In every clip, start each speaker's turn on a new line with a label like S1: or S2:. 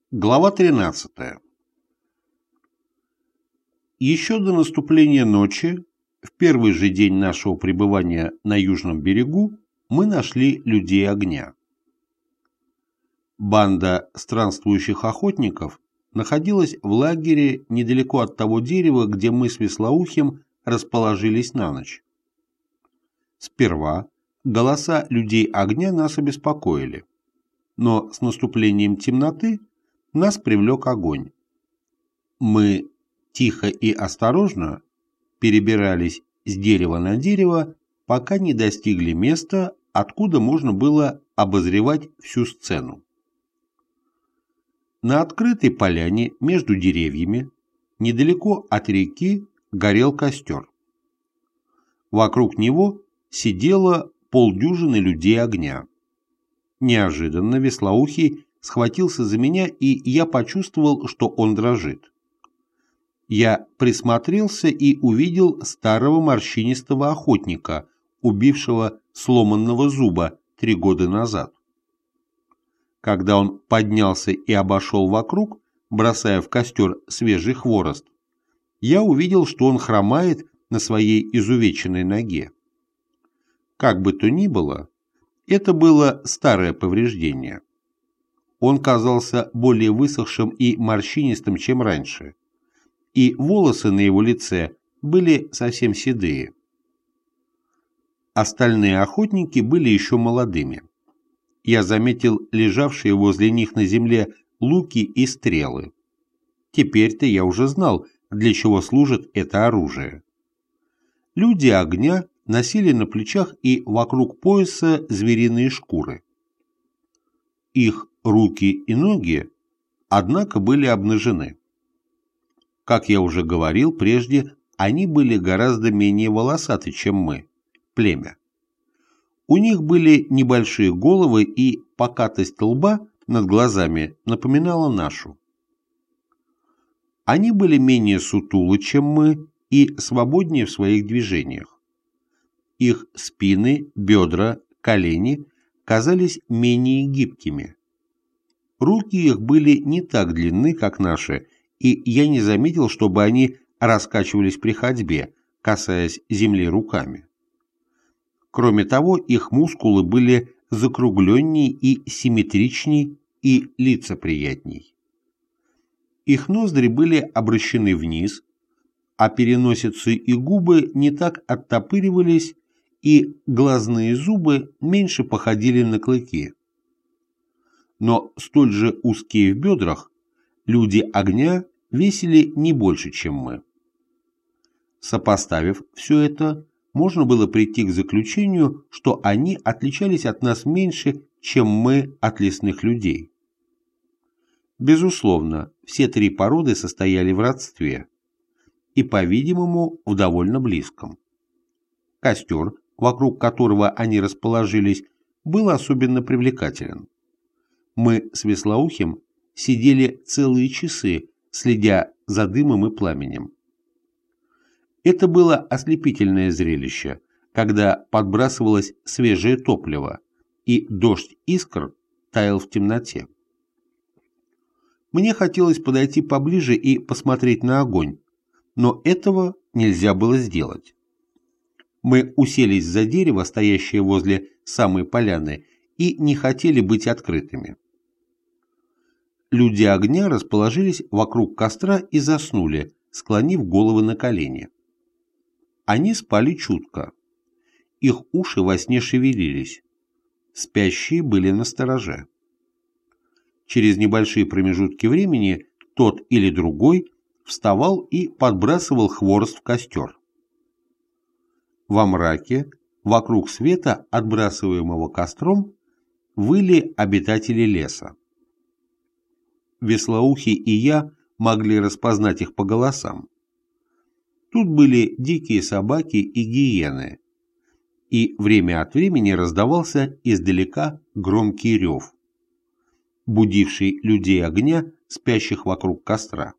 S1: Глава 13. Еще до наступления ночи, в первый же день нашего пребывания на Южном берегу, мы нашли людей огня. Банда странствующих охотников находилась в лагере недалеко от того дерева, где мы с Веслоухим расположились на ночь. Сперва голоса людей огня нас обеспокоили, но с наступлением темноты нас привлек огонь. Мы тихо и осторожно перебирались с дерева на дерево, пока не достигли места, откуда можно было обозревать всю сцену. На открытой поляне между деревьями, недалеко от реки, горел костер. Вокруг него сидело полдюжины людей огня. Неожиданно Веслоухий схватился за меня, и я почувствовал, что он дрожит. Я присмотрелся и увидел старого морщинистого охотника, убившего сломанного зуба 3 года назад. Когда он поднялся и обошел вокруг, бросая в костер свежий хворост, я увидел, что он хромает на своей изувеченной ноге. Как бы то ни было, это было старое повреждение. Он казался более высохшим и морщинистым, чем раньше, и волосы на его лице были совсем седые. Остальные охотники были еще молодыми. Я заметил лежавшие возле них на земле луки и стрелы. Теперь-то я уже знал, для чего служит это оружие. Люди огня носили на плечах и вокруг пояса звериные шкуры. Их руки и ноги, однако, были обнажены. Как я уже говорил прежде, они были гораздо менее волосаты, чем мы, племя. У них были небольшие головы, и покатость лба над глазами напоминала нашу. Они были менее сутулы, чем мы, и свободнее в своих движениях. Их спины, бедра, колени казались менее гибкими. Руки их были не так длинны, как наши, и я не заметил, чтобы они раскачивались при ходьбе, касаясь земли руками. Кроме того, их мускулы были закругленней и симметричней, и лица приятней. Их ноздри были обращены вниз, а переносицы и губы не так оттопыривались, и глазные зубы меньше походили на клыки. Но столь же узкие в бедрах, люди огня весили не больше, чем мы. Сопоставив все это, можно было прийти к заключению, что они отличались от нас меньше, чем мы от лесных людей. Безусловно, все 3 породы состояли в родстве, и, по-видимому, в довольно близком. Костер, вокруг которого они расположились, был особенно привлекателен. Мы с Веслоухим сидели целые часы, следя за дымом и пламенем. Это было ослепительное зрелище, когда подбрасывалось свежее топливо, и дождь искр таял в темноте. Мне хотелось подойти поближе и посмотреть на огонь, но этого нельзя было сделать. Мы уселись за дерево, стоящее возле самой поляны, и не хотели быть открытыми. Люди огня расположились вокруг костра и заснули, склонив головы на колени. Они спали чутко. Их уши во сне шевелились. Спящие были настороже. Через небольшие промежутки времени тот или другой вставал и подбрасывал хворост в костер. Во мраке, вокруг света, отбрасываемого костром, выли обитатели леса. Веслоухий и я могли распознать их по голосам. Тут были дикие собаки и гиены, и время от времени раздавался издалека громкий рев, будивший людей огня, спящих вокруг костра.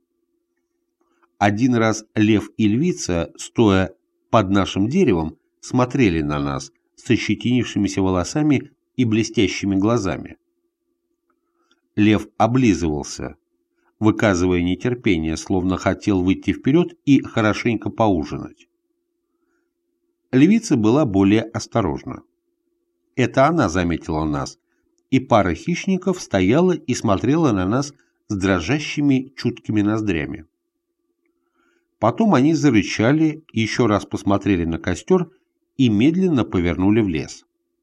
S1: Один раз лев и львица, стоя под нашим деревом, смотрели на нас с ощетинившимися волосами и блестящими глазами. Лев облизывался, выказывая нетерпение, словно хотел выйти вперед и хорошенько поужинать. Львица была более осторожна. Это она заметила нас, и пара хищников стояла и смотрела на нас с дрожащими чуткими ноздрями. Потом они зарычали, еще раз посмотрели на костер и медленно повернули в лес.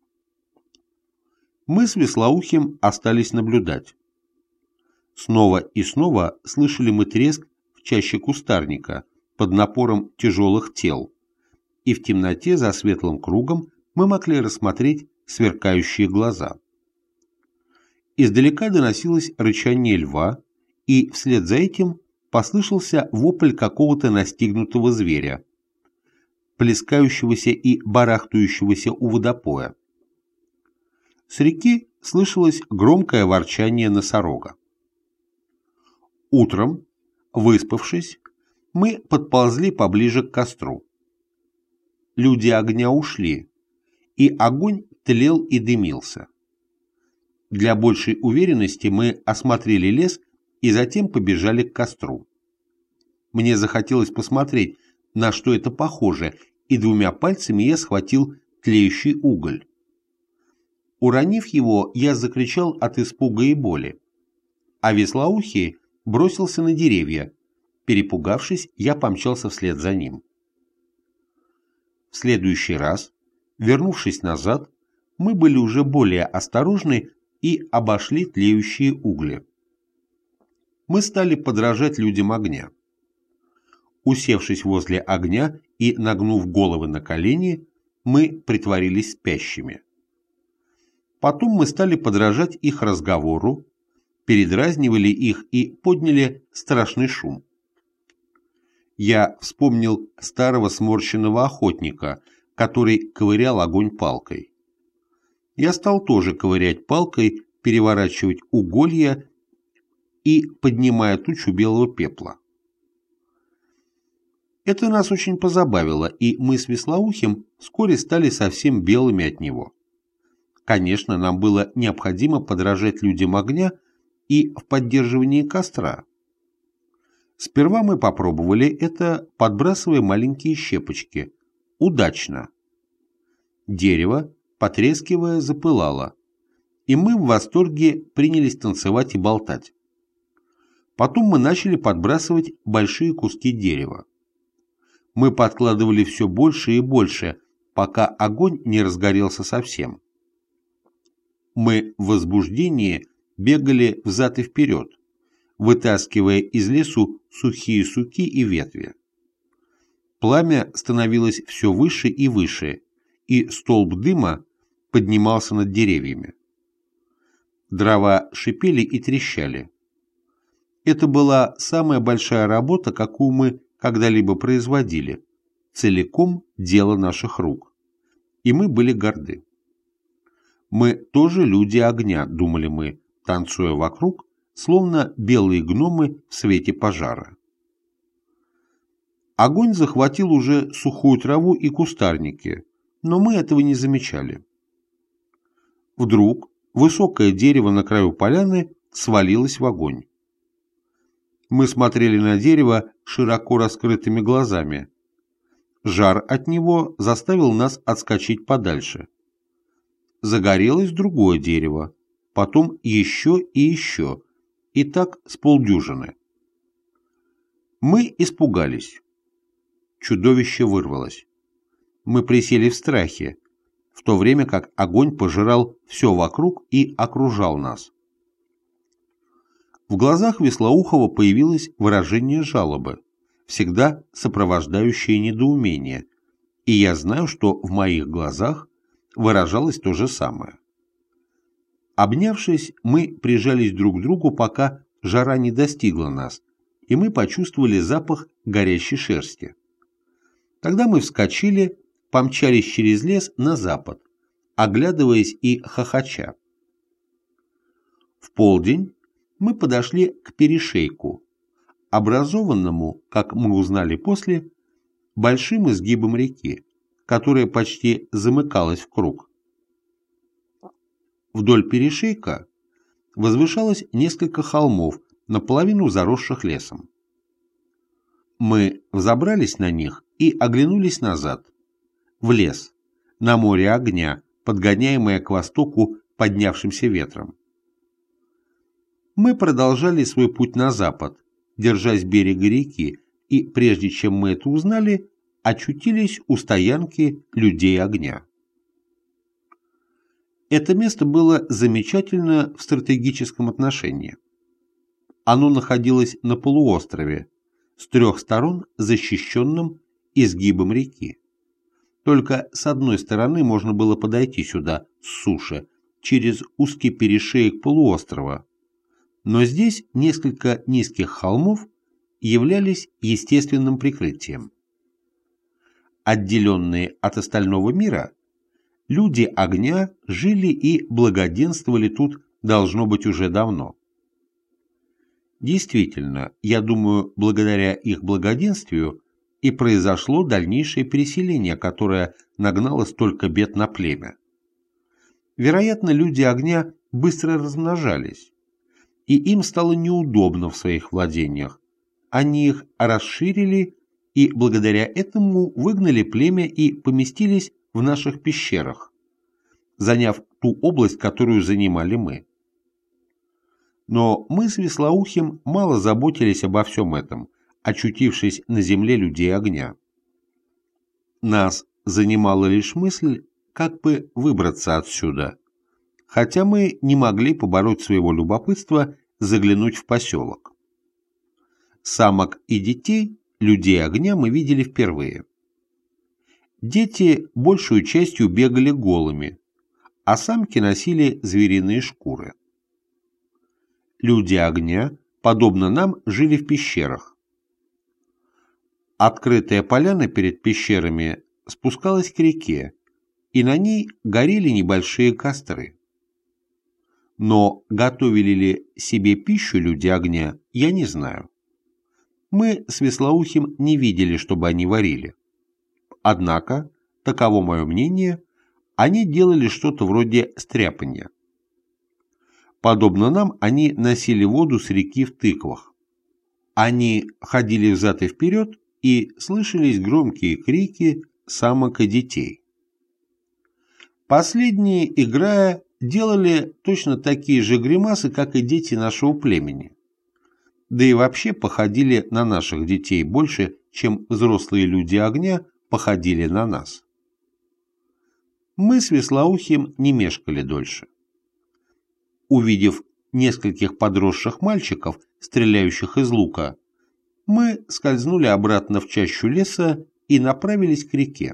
S1: Мы с Вислоухим остались наблюдать. Снова и снова слышали мы треск в чаще кустарника под напором тяжелых тел, и в темноте за светлым кругом мы могли рассмотреть сверкающие глаза. Издалека доносилось рычание льва, и вслед за этим послышался вопль какого-то настигнутого зверя, плескающегося и барахтающегося у водопоя. С реки слышалось громкое ворчание носорога. Утром, выспавшись, мы подползли поближе к костру. Люди огня ушли, и огонь тлел и дымился. Для большей уверенности мы осмотрели лес и затем побежали к костру. Мне захотелось посмотреть, на что это похоже, и двумя пальцами я схватил тлеющий уголь. Уронив его, я закричал от испуга и боли, а Вислоухий бросился на деревья. Перепугавшись, я помчался вслед за ним. В следующий раз, вернувшись назад, мы были уже более осторожны и обошли тлеющие угли. Мы стали подражать людям огня. Усевшись возле огня и нагнув головы на колени, мы притворились спящими. Потом мы стали подражать их разговору, передразнивали их и подняли страшный шум. Я вспомнил старого сморщенного охотника, который ковырял огонь палкой. Я стал тоже ковырять палкой, переворачивать уголья и поднимая тучу белого пепла. Это нас очень позабавило, и мы с Вислоухим вскоре стали совсем белыми от него. Конечно, нам было необходимо подражать людям огня и в поддерживании костра. Сперва мы попробовали это, подбрасывая маленькие щепочки. Удачно. Дерево, потрескивая, запылало, и мы в восторге принялись танцевать и болтать. Потом мы начали подбрасывать большие куски дерева. Мы подкладывали все больше и больше, пока огонь не разгорелся совсем. Мы в возбуждении бегали взад и вперед, вытаскивая из лесу сухие суки и ветви. Пламя становилось все выше и выше, и столб дыма поднимался над деревьями. Дрова шипели и трещали. Это была самая большая работа, какую мы когда-либо производили, целиком дело наших рук, и мы были горды. Мы тоже люди огня, думали мы, танцуя вокруг, словно белые гномы в свете пожара. Огонь захватил уже сухую траву и кустарники, но мы этого не замечали. Вдруг высокое дерево на краю поляны свалилось в огонь. Мы смотрели на дерево широко раскрытыми глазами. Жар от него заставил нас отскочить подальше. Загорелось другое дерево, потом еще и еще, и так с полдюжины. Мы испугались. Чудовище вырвалось. Мы присели в страхе, в то время как огонь пожирал все вокруг и окружал нас. В глазах Вислоухова появилось выражение жалобы, всегда сопровождающее недоумение, и я знаю, что в моих глазах выражалось то же самое. Обнявшись, мы прижались друг к другу, пока жара не достигла нас, и мы почувствовали запах горящей шерсти. Тогда мы вскочили, помчались через лес на запад, оглядываясь и хохоча. В полдень мы подошли к перешейку, образованному, как мы узнали после, большим изгибом реки, которая почти замыкалась в круг. Вдоль перешейка возвышалось несколько холмов, наполовину заросших лесом. Мы взобрались на них и оглянулись назад, в лес, на море огня, подгоняемое к востоку поднявшимся ветром. Мы продолжали свой путь на запад, держась берега реки, и прежде чем мы это узнали, очутились у стоянки людей огня. Это место было замечательно в стратегическом отношении. Оно находилось на полуострове, с 3 сторон защищенным изгибом реки. Только с одной стороны можно было подойти сюда с суши, через узкий перешеек полуострова, но здесь несколько низких холмов являлись естественным прикрытием. Отделенные от остального мира, люди огня жили и благоденствовали тут, должно быть, уже давно. Действительно, я думаю, благодаря их благоденствию и произошло дальнейшее переселение, которое нагнало столько бед на племя. Вероятно, люди огня быстро размножались, и им стало неудобно в своих владениях. Они их расширили и благодаря этому выгнали племя и поместились в наших пещерах, заняв ту область, которую занимали мы. Но мы с Вислоухим мало заботились обо всем этом, очутившись на земле людей огня. Нас занимала лишь мысль, как бы выбраться отсюда, хотя мы не могли побороть своего любопытства заглянуть в поселок. Самок и детей людей огня мы видели впервые. Дети большую частью бегали голыми, а самки носили звериные шкуры. Люди огня, подобно нам, жили в пещерах. Открытая поляна перед пещерами спускалась к реке, и на ней горели небольшие костры. Но готовили ли себе пищу люди огня, я не знаю. Мы с Вислоухим не видели, чтобы они варили. Однако, таково мое мнение, они делали что-то вроде стряпанья. Подобно нам, они носили воду с реки в тыквах. Они ходили взад и вперед, и слышались громкие крики самок и детей. Последние, играя, делали точно такие же гримасы, как и дети нашего племени. Да и вообще походили на наших детей больше, чем взрослые люди огня походили на нас. Мы с Вислоухим не мешкали дольше. Увидев нескольких подросших мальчиков, стреляющих из лука, мы скользнули обратно в чащу леса и направились к реке.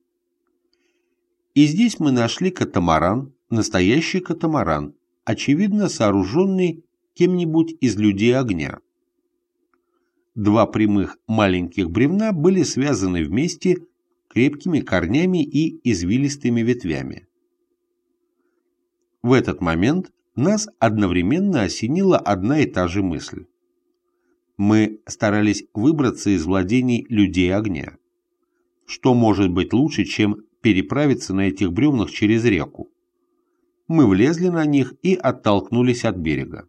S1: И здесь мы нашли катамаран, настоящий катамаран, очевидно сооруженный кем-нибудь из людей огня. 2 прямых маленьких бревна были связаны вместе крепкими корнями и извилистыми ветвями. В этот момент нас одновременно осенила одна и та же мысль. Мы старались выбраться из владений людей огня. Что может быть лучше, чем переправиться на этих бревнах через реку? Мы влезли на них и оттолкнулись от берега.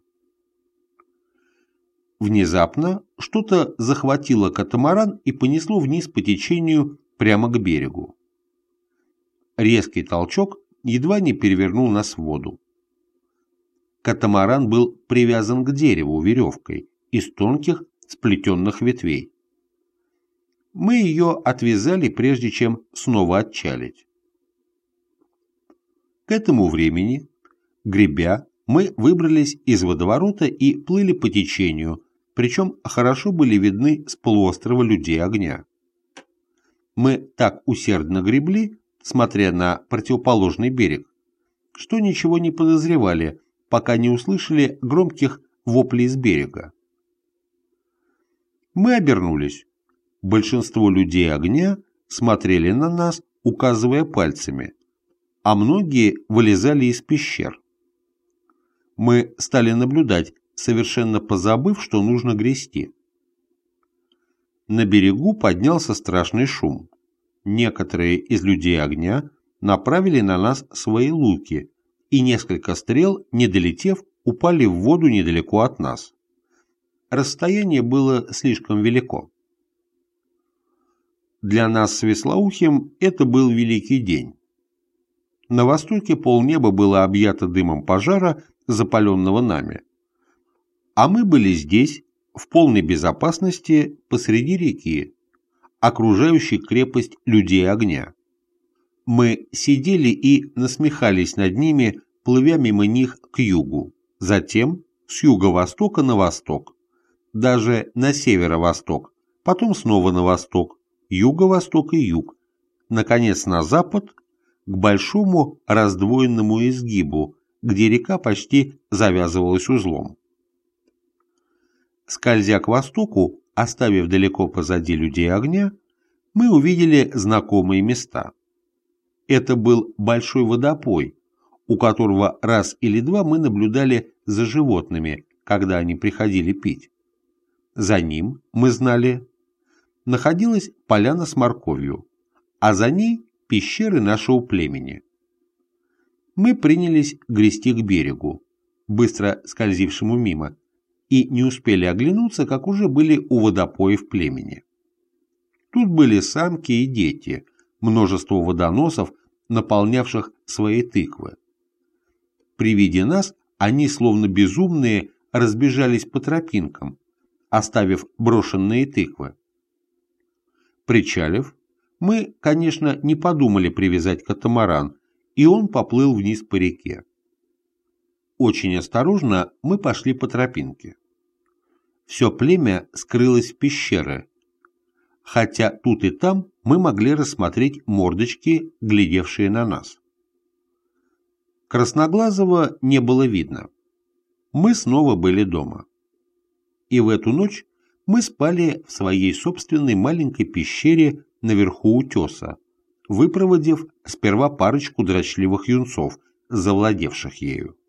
S1: Внезапно что-то захватило катамаран и понесло вниз по течению прямо к берегу. Резкий толчок едва не перевернул нас в воду. Катамаран был привязан к дереву веревкой из тонких сплетенных ветвей. Мы ее отвязали, прежде чем снова отчалить. К этому времени, гребя, мы выбрались из водоворота и плыли по течению, причем хорошо были видны с полуострова людей огня. Мы так усердно гребли, смотря на противоположный берег, что ничего не подозревали, пока не услышали громких воплей с берега. Мы обернулись. Большинство людей огня смотрели на нас, указывая пальцами, а многие вылезали из пещер. Мы стали наблюдать, совершенно позабыв, что нужно грести. На берегу поднялся страшный шум. Некоторые из людей огня направили на нас свои луки, и несколько стрел, не долетев, упали в воду недалеко от нас. Расстояние было слишком велико. Для нас с Вислоухим это был великий день. На востоке полнеба было объято дымом пожара, запаленного нами. А мы были здесь, в полной безопасности, посреди реки, окружающей крепость людей огня. Мы сидели и насмехались над ними, плывя мимо них к югу, затем с юго-востока на восток, даже на северо-восток, потом снова на восток, юго-восток и юг, наконец на запад, к большому раздвоенному изгибу, где река почти завязывалась узлом. Скользя к востоку, оставив далеко позади людей огня, мы увидели знакомые места. Это был большой водопой, у которого раз или два мы наблюдали за животными, когда они приходили пить. За ним, мы знали, находилась поляна с морковью, а за ней пещеры нашего племени. Мы принялись грести к берегу, быстро скользившему мимо, и не успели оглянуться, как уже были у водопоев племени. Тут были самки и дети, множество водоносов, наполнявших свои тыквы. При виде нас они, словно безумные, разбежались по тропинкам, оставив брошенные тыквы. Причалив, мы, конечно, не подумали привязать катамаран, и он поплыл вниз по реке. Очень осторожно мы пошли по тропинке. Все племя скрылось в пещере, хотя тут и там мы могли рассмотреть мордочки, глядевшие на нас. Красноглазого не было видно. Мы снова были дома. И в эту ночь мы спали в своей собственной маленькой пещере наверху утеса, выпроводив сперва парочку дрочливых юнцов, завладевших ею.